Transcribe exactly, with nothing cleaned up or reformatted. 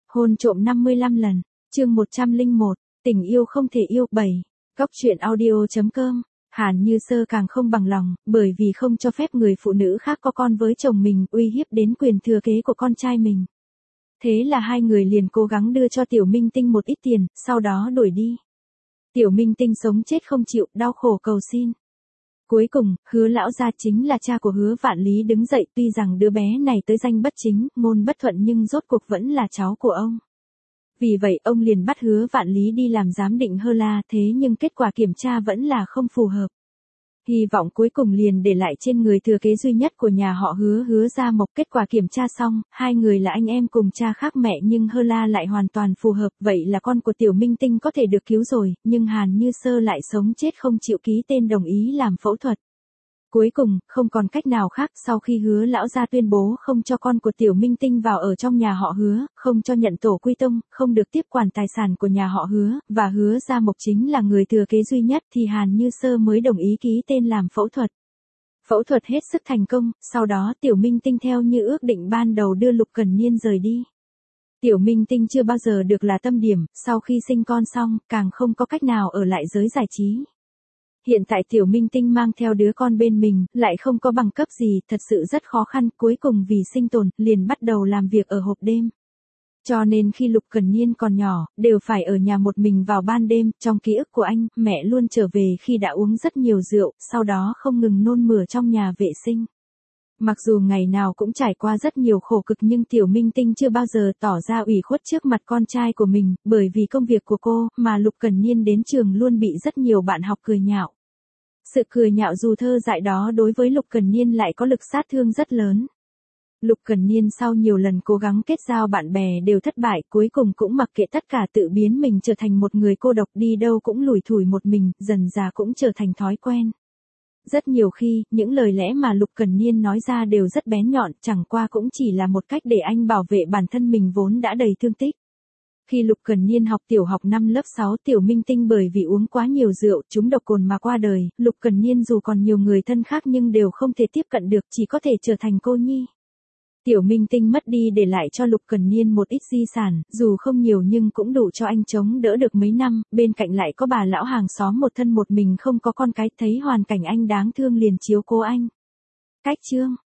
Hôn trộm năm mươi lăm lần, chương một trăm lẻ một, tình yêu không thể yêu. bảy. Góc truyện audio.com. Hàn Như Sơ càng không bằng lòng, bởi vì không cho phép người phụ nữ khác có con với chồng mình, uy hiếp đến quyền thừa kế của con trai mình. Thế là hai người liền cố gắng đưa cho Tiểu Minh Tinh một ít tiền, sau đó đuổi đi. Tiểu Minh Tinh sống chết không chịu, đau khổ cầu xin. Cuối cùng, Hứa lão gia chính là cha của Hứa Vạn Lý đứng dậy, tuy rằng đứa bé này tới danh bất chính, ngôn bất thuận nhưng rốt cuộc vẫn là cháu của ông. Vì vậy ông liền bắt Hứa Vạn Lý đi làm giám định hơ la, thế nhưng kết quả kiểm tra vẫn là không phù hợp. Hy vọng cuối cùng liền để lại trên người thừa kế duy nhất của nhà họ Hứa Hứa Gia Mộc. Kết quả kiểm tra xong, hai người là anh em cùng cha khác mẹ nhưng hơ la lại hoàn toàn phù hợp, vậy là con của Tiểu Minh Tinh có thể được cứu rồi, nhưng Hàn Như Sơ lại sống chết không chịu ký tên đồng ý làm phẫu thuật. Cuối cùng, không còn cách nào khác, sau khi Hứa lão gia tuyên bố không cho con của Tiểu Minh Tinh vào ở trong nhà họ Hứa, không cho nhận tổ quy tông, không được tiếp quản tài sản của nhà họ Hứa, và Hứa Gia Mộc chính là người thừa kế duy nhất thì Hàn Như Sơ mới đồng ý ký tên làm phẫu thuật. Phẫu thuật hết sức thành công, sau đó Tiểu Minh Tinh theo như ước định ban đầu đưa Lục Cẩn Niên rời đi. Tiểu Minh Tinh chưa bao giờ được là tâm điểm, sau khi sinh con xong, càng không có cách nào ở lại giới giải trí. Hiện tại Tiểu Minh Tinh mang theo đứa con bên mình, lại không có bằng cấp gì, thật sự rất khó khăn, cuối cùng vì sinh tồn, liền bắt đầu làm việc ở hộp đêm. Cho nên khi Lục Cẩn Niên còn nhỏ, đều phải ở nhà một mình vào ban đêm, trong ký ức của anh, mẹ luôn trở về khi đã uống rất nhiều rượu, sau đó không ngừng nôn mửa trong nhà vệ sinh. Mặc dù ngày nào cũng trải qua rất nhiều khổ cực nhưng Tiểu Minh Tinh chưa bao giờ tỏ ra ủy khuất trước mặt con trai của mình, bởi vì công việc của cô, mà Lục Cẩn Niên đến trường luôn bị rất nhiều bạn học cười nhạo. Sự cười nhạo dù thơ dại đó đối với Lục Cẩn Niên lại có lực sát thương rất lớn. Lục Cẩn Niên sau nhiều lần cố gắng kết giao bạn bè đều thất bại, cuối cùng cũng mặc kệ tất cả tự biến mình trở thành một người cô độc, đi đâu cũng lủi thủi một mình, dần dà cũng trở thành thói quen. Rất nhiều khi, những lời lẽ mà Lục Cẩn Niên nói ra đều rất bén nhọn, chẳng qua cũng chỉ là một cách để anh bảo vệ bản thân mình vốn đã đầy thương tích. Khi Lục Cẩn Niên học tiểu học năm lớp sáu, Tiểu Minh Tinh bởi vì uống quá nhiều rượu, trúng độc cồn mà qua đời, Lục Cẩn Niên dù còn nhiều người thân khác nhưng đều không thể tiếp cận được, chỉ có thể trở thành cô nhi. Tiểu Minh Tinh mất đi để lại cho Lục Cẩn Niên một ít di sản, dù không nhiều nhưng cũng đủ cho anh chống đỡ được mấy năm, bên cạnh lại có bà lão hàng xóm một thân một mình không có con cái, thấy hoàn cảnh anh đáng thương liền chiếu cố anh. Cách chương